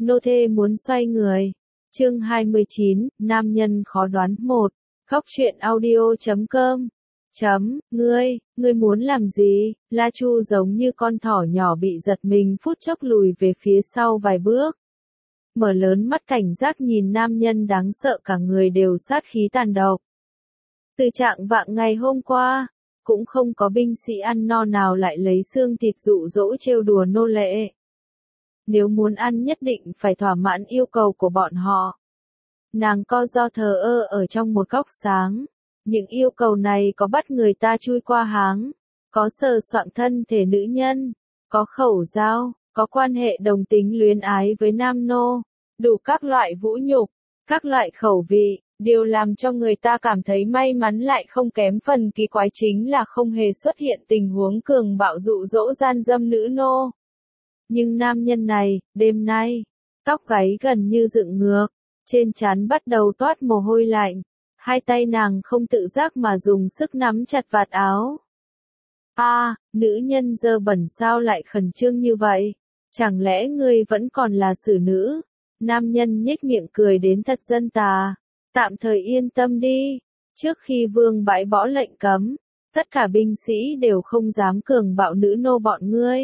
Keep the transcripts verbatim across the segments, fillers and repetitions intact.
Nô thê muốn xoay người. Chương hai mươi chín, nam nhân khó đoán một. Góc truyện audio chấm com. Chấm, ngươi, ngươi muốn làm gì? La Chu giống như con thỏ nhỏ bị giật mình phút chốc lùi về phía sau vài bước. Mở lớn mắt cảnh giác nhìn nam nhân đáng sợ cả người đều sát khí tàn độc. Từ trạng vạng ngày hôm qua, cũng không có binh sĩ ăn no nào lại lấy xương thịt dụ dỗ trêu đùa nô lệ. Nếu muốn ăn nhất định phải thỏa mãn yêu cầu của bọn họ. Nàng co do thờ ơ ở trong một góc sáng. Những yêu cầu này có bắt người ta chui qua háng, có sờ soạng thân thể nữ nhân, có khẩu giao, có quan hệ đồng tính luyến ái với nam nô, đủ các loại vũ nhục, các loại khẩu vị. Điều làm cho người ta cảm thấy may mắn lại không kém phần kỳ quái chính là không hề xuất hiện tình huống cường bạo dụ dỗ gian dâm nữ nô. Nhưng nam nhân này, đêm nay, tóc gáy gần như dựng ngược, trên trán bắt đầu toát mồ hôi lạnh, hai tay nàng không tự giác mà dùng sức nắm chặt vạt áo. A, à, nữ nhân dơ bẩn sao lại khẩn trương như vậy? Chẳng lẽ ngươi vẫn còn là xử nữ? Nam nhân nhếch miệng cười đến thật dân tà. Tạm thời yên tâm đi, trước khi vương bãi bỏ lệnh cấm, tất cả binh sĩ đều không dám cường bạo nữ nô bọn ngươi.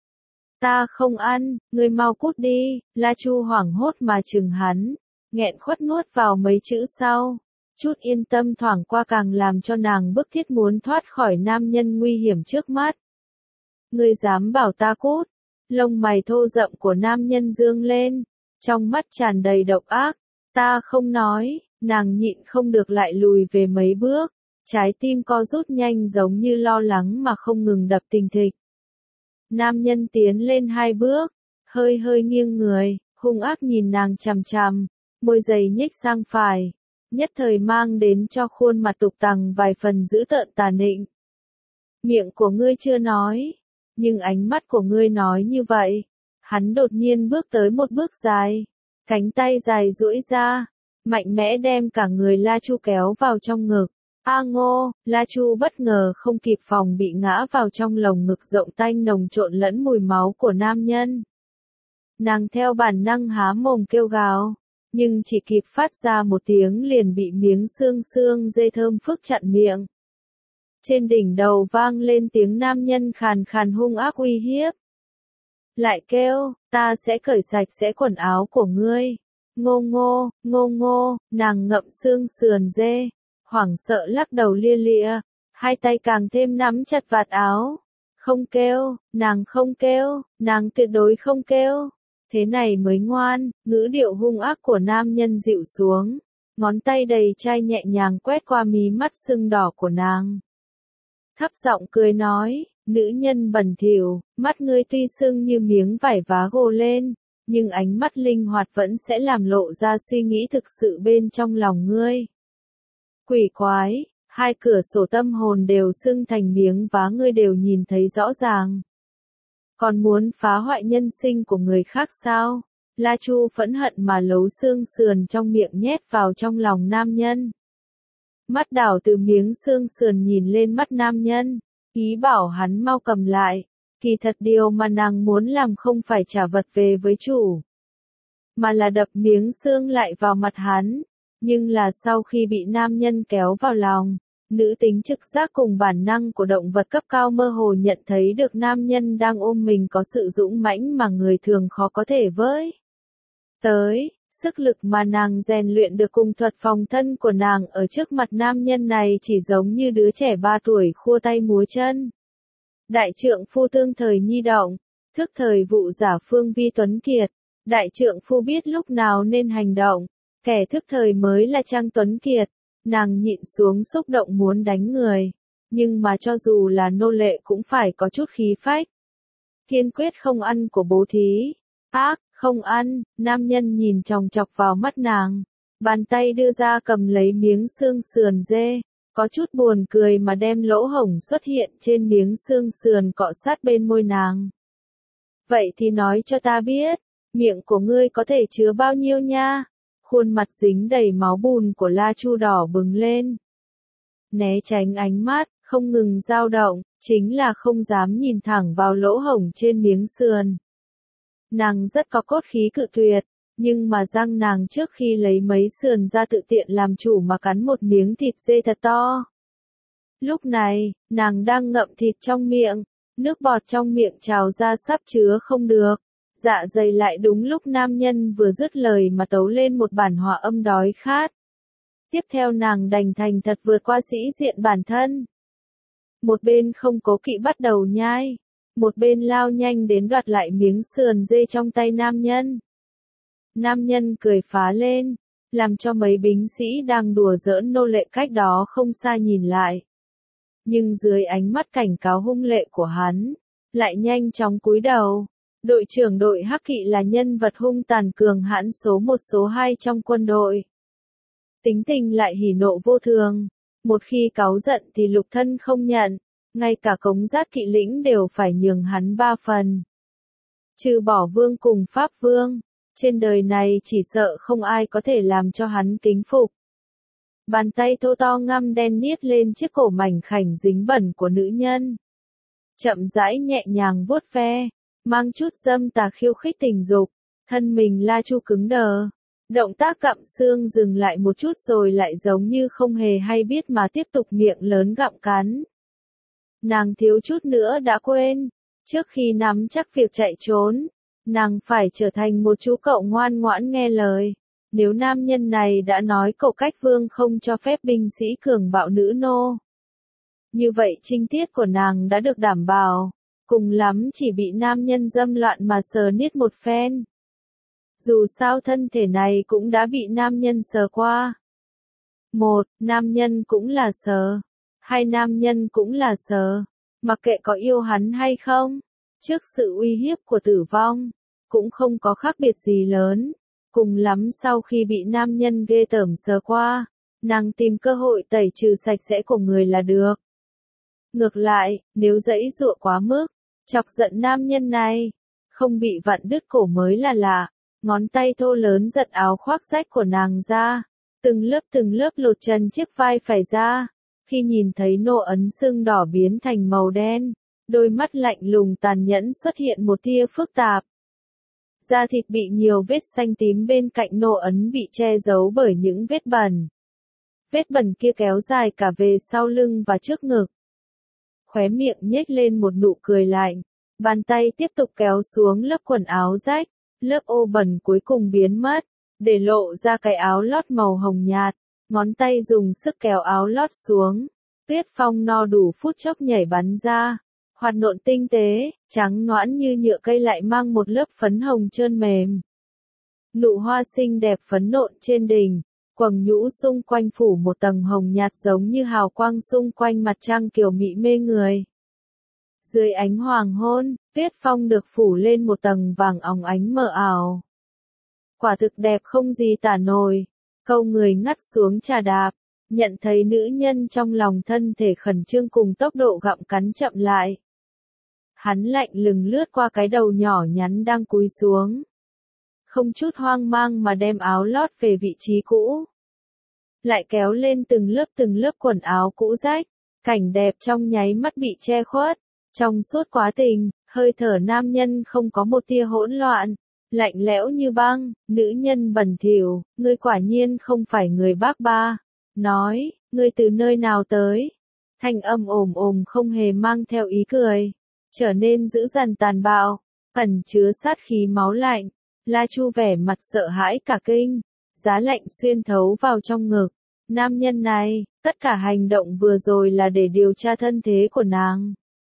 Ta không ăn, ngươi mau cút đi. La Chu hoảng hốt mà chừng hắn, nghẹn khuất nuốt vào mấy chữ sau. Chút yên tâm thoảng qua càng làm cho nàng bức thiết muốn thoát khỏi nam nhân nguy hiểm trước mắt. Ngươi dám bảo ta cút? Lông mày thô rậm của nam nhân dương lên, trong mắt tràn đầy độc ác. Ta không nói. Nàng nhịn không được lại lùi về mấy bước, trái tim co rút nhanh giống như lo lắng mà không ngừng đập thình thịch. Nam nhân tiến lên hai bước, hơi hơi nghiêng người, hung ác nhìn nàng chằm chằm, môi dày nhếch sang phải, nhất thời mang đến cho khuôn mặt tục tằng vài phần dữ tợn tà nịnh. Miệng của ngươi chưa nói, nhưng ánh mắt của ngươi nói như vậy. Hắn đột nhiên bước tới một bước dài, cánh tay dài duỗi ra, mạnh mẽ đem cả người La Chu kéo vào trong ngực. A ngô, La Chu bất ngờ không kịp phòng bị ngã vào trong lồng ngực rộng tanh nồng trộn lẫn mùi máu của nam nhân. Nàng theo bản năng há mồm kêu gào, nhưng chỉ kịp phát ra một tiếng liền bị miếng xương xương dê thơm phức chặn miệng. Trên đỉnh đầu vang lên tiếng nam nhân khàn khàn hung ác uy hiếp. Lại kêu, ta sẽ cởi sạch sẽ quần áo của ngươi. Ngô ngô, ngô ngô, nàng ngậm xương sườn dê, hoảng sợ lắc đầu lia lịa, hai tay càng thêm nắm chặt vạt áo. Không kêu, nàng không kêu, nàng tuyệt đối không kêu. Thế này mới ngoan. Ngữ điệu hung ác của nam nhân dịu xuống, ngón tay đầy chai nhẹ nhàng quét qua mí mắt sưng đỏ của nàng. Thấp giọng cười nói, nữ nhân bẩn thỉu, mắt ngươi tuy sưng như miếng vải vá gồ lên, nhưng ánh mắt linh hoạt vẫn sẽ làm lộ ra suy nghĩ thực sự bên trong lòng ngươi. Quỷ quái, hai cửa sổ tâm hồn đều sưng thành miếng vá ngươi đều nhìn thấy rõ ràng. Còn muốn phá hoại nhân sinh của người khác sao? La Chu phẫn hận mà lấu xương sườn trong miệng nhét vào trong lòng nam nhân. Mắt đảo từ miếng xương sườn nhìn lên mắt nam nhân, ý bảo hắn mau cầm lại. Kỳ thật điều mà nàng muốn làm không phải trả vật về với chủ, mà là đập miếng xương lại vào mặt hắn. Nhưng là sau khi bị nam nhân kéo vào lòng, nữ tính trực giác cùng bản năng của động vật cấp cao mơ hồ nhận thấy được nam nhân đang ôm mình có sự dũng mãnh mà người thường khó có thể với. Tới, sức lực mà nàng rèn luyện được cùng thuật phòng thân của nàng ở trước mặt nam nhân này chỉ giống như đứa trẻ ba tuổi khua tay múa chân. Đại trượng phu tương thời nhi động, thức thời vụ giả phương vi tuấn kiệt. Đại trượng phu biết lúc nào nên hành động, kẻ thức thời mới là trang tuấn kiệt. Nàng nhịn xuống xúc động muốn đánh người, nhưng mà cho dù là nô lệ cũng phải có chút khí phách. Kiên quyết không ăn của bố thí. Ác, không ăn. Nam nhân nhìn chòng chọc vào mắt nàng, bàn tay đưa ra cầm lấy miếng xương sườn dê. Có chút buồn cười mà đem lỗ hổng xuất hiện trên miếng xương sườn cọ sát bên môi nàng. Vậy thì nói cho ta biết, miệng của ngươi có thể chứa bao nhiêu nha? Khuôn mặt dính đầy máu bùn của La Chu đỏ bừng lên. Né tránh ánh mắt, không ngừng dao động, chính là không dám nhìn thẳng vào lỗ hổng trên miếng sườn. Nàng rất có cốt khí cự tuyệt, nhưng mà răng nàng trước khi lấy mấy sườn ra tự tiện làm chủ mà cắn một miếng thịt dê thật to. Lúc này, nàng đang ngậm thịt trong miệng, nước bọt trong miệng trào ra sắp chứa không được. Dạ dày lại đúng lúc nam nhân vừa dứt lời mà tấu lên một bản hòa âm đói khát. Tiếp theo nàng đành thành thật vượt qua sĩ diện bản thân. Một bên không cố kỵ bắt đầu nhai, một bên lao nhanh đến đoạt lại miếng sườn dê trong tay nam nhân. Nam nhân cười phá lên, làm cho mấy binh sĩ đang đùa giỡn nô lệ cách đó không xa nhìn lại. Nhưng dưới ánh mắt cảnh cáo hung lệ của hắn, lại nhanh chóng cúi đầu. Đội trưởng đội Hắc Kỵ là nhân vật hung tàn cường hãn số một số hai trong quân đội. Tính tình lại hỉ nộ vô thường, một khi cáu giận thì lục thân không nhận, ngay cả cống giát kỵ lĩnh đều phải nhường hắn ba phần. Trừ bỏ vương cùng pháp vương, trên đời này chỉ sợ không ai có thể làm cho hắn kính phục. Bàn tay thô to ngăm đen niết lên chiếc cổ mảnh khảnh dính bẩn của nữ nhân. Chậm rãi nhẹ nhàng vuốt ve, mang chút dâm tà khiêu khích tình dục, thân mình La Chu cứng đờ. Động tác gặm xương dừng lại một chút rồi lại giống như không hề hay biết mà tiếp tục miệng lớn gặm cắn. Nàng thiếu chút nữa đã quên, trước khi nắm chắc việc chạy trốn, nàng phải trở thành một chú cậu ngoan ngoãn nghe lời. Nếu nam nhân này đã nói cậu cách vương không cho phép binh sĩ cường bạo nữ nô, như vậy trinh tiết của nàng đã được đảm bảo, cùng lắm chỉ bị nam nhân dâm loạn mà sờ niết một phen. Dù sao thân thể này cũng đã bị nam nhân sờ qua. Một, nam nhân cũng là sờ. Hai, nam nhân cũng là sờ. Mặc kệ có yêu hắn hay không, trước sự uy hiếp của tử vong, cũng không có khác biệt gì lớn. Cùng lắm sau khi bị nam nhân ghê tởm sờ qua, nàng tìm cơ hội tẩy trừ sạch sẽ của người là được. Ngược lại, nếu giãy giụa quá mức, chọc giận nam nhân này, không bị vặn đứt cổ mới là lạ. Ngón tay thô lớn giật áo khoác rách của nàng ra, từng lớp từng lớp lột trần chiếc vai phải ra. Khi nhìn thấy nô ấn sưng đỏ biến thành màu đen, đôi mắt lạnh lùng tàn nhẫn xuất hiện một tia phức tạp. Da thịt bị nhiều vết xanh tím bên cạnh nô ấn bị che giấu bởi những vết bẩn. Vết bẩn kia kéo dài cả về sau lưng và trước ngực. Khóe miệng nhếch lên một nụ cười lạnh, bàn tay tiếp tục kéo xuống lớp quần áo rách. Lớp ô bẩn cuối cùng biến mất, để lộ ra cái áo lót màu hồng nhạt, ngón tay dùng sức kéo áo lót xuống, tuyết phong no đủ phút chốc nhảy bắn ra, hoạt nộn tinh tế, trắng nõn như nhựa cây lại mang một lớp phấn hồng trơn mềm. Nụ hoa xinh đẹp phấn nộn trên đỉnh, quầng nhũ xung quanh phủ một tầng hồng nhạt giống như hào quang xung quanh mặt trăng kiều mị mê người. Dưới ánh hoàng hôn, tuyết phong được phủ lên một tầng vàng óng ánh mờ ảo. Quả thực đẹp không gì tả nổi. Câu người ngắt xuống trà đạp, nhận thấy nữ nhân trong lòng thân thể khẩn trương cùng tốc độ gặm cắn chậm lại. Hắn lạnh lùng lướt qua cái đầu nhỏ nhắn đang cúi xuống. Không chút hoang mang mà đem áo lót về vị trí cũ. Lại kéo lên từng lớp từng lớp quần áo cũ rách, cảnh đẹp trong nháy mắt bị che khuất. Trong suốt quá trình, hơi thở nam nhân không có một tia hỗn loạn, lạnh lẽo như băng. Nữ nhân bẩn thỉu, ngươi quả nhiên không phải người Bác Ba. Nói, ngươi từ nơi nào tới? Thanh âm ồm ồm không hề mang theo ý cười, trở nên dữ dằn tàn bạo, ẩn chứa sát khí máu lạnh. La Chu vẻ mặt sợ hãi cả kinh, giá lạnh xuyên thấu vào trong ngực. Nam nhân này, tất cả hành động vừa rồi là để điều tra thân thế của nàng.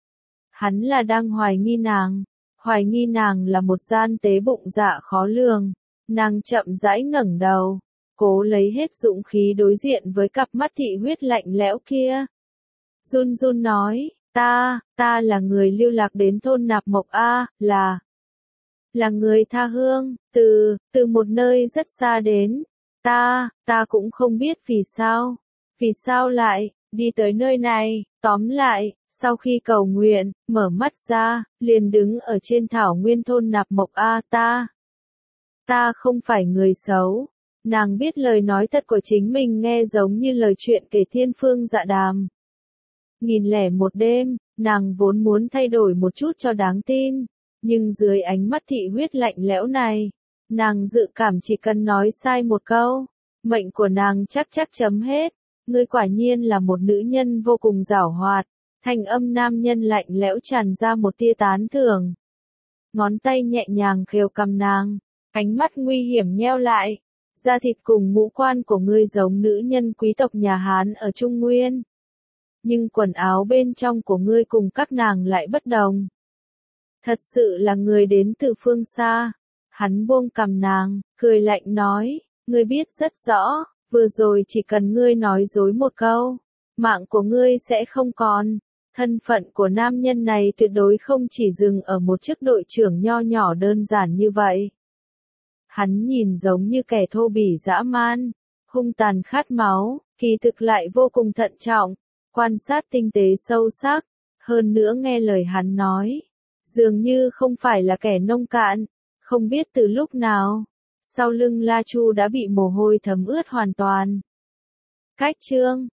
Hắn là đang hoài nghi nàng, hoài nghi nàng là một gian tế bụng dạ khó lường. Nàng chậm rãi ngẩng đầu, cố lấy hết dũng khí đối diện với cặp mắt thị huyết lạnh lẽo kia. Run run nói, ta, ta là người lưu lạc đến thôn Nạp Mộc A, là, là người tha hương, từ, từ một nơi rất xa đến. Ta, ta cũng không biết vì sao, vì sao lại, đi tới nơi này. Tóm lại, sau khi cầu nguyện, mở mắt ra, liền đứng ở trên thảo nguyên thôn Nạp Mộc A. Ta, ta không phải người xấu. Nàng biết lời nói thật của chính mình nghe giống như lời chuyện kể thiên phương dạ đàm. Nghìn lẻ một đêm, nàng vốn muốn thay đổi một chút cho đáng tin, Nhưng dưới ánh mắt thị huyết lạnh lẽo này, nàng dự cảm chỉ cần nói sai một câu, mệnh của nàng chắc chắc chấm hết. Ngươi quả nhiên là một nữ nhân vô cùng giảo hoạt. Thanh âm nam nhân lạnh lẽo tràn ra một tia tán thưởng. Ngón tay nhẹ nhàng khều cằm nàng, ánh mắt nguy hiểm nheo lại. Da thịt cùng ngũ quan của ngươi giống nữ nhân quý tộc nhà Hán ở Trung Nguyên. Nhưng quần áo bên trong của ngươi cùng các nàng lại bất đồng. Thật sự là người đến từ phương xa. Hắn buông cằm nàng, cười lạnh nói, ngươi biết rất rõ, vừa rồi chỉ cần ngươi nói dối một câu, mạng của ngươi sẽ không còn. Thân phận của nam nhân này tuyệt đối không chỉ dừng ở một chức đội trưởng nho nhỏ đơn giản như vậy. Hắn nhìn giống như kẻ thô bỉ dã man, hung tàn khát máu, kỳ thực lại vô cùng thận trọng, quan sát tinh tế sâu sắc, hơn nữa nghe lời hắn nói, dường như không phải là kẻ nông cạn, không biết từ lúc nào, sau lưng La Chu đã bị mồ hôi thấm ướt hoàn toàn. Cách chương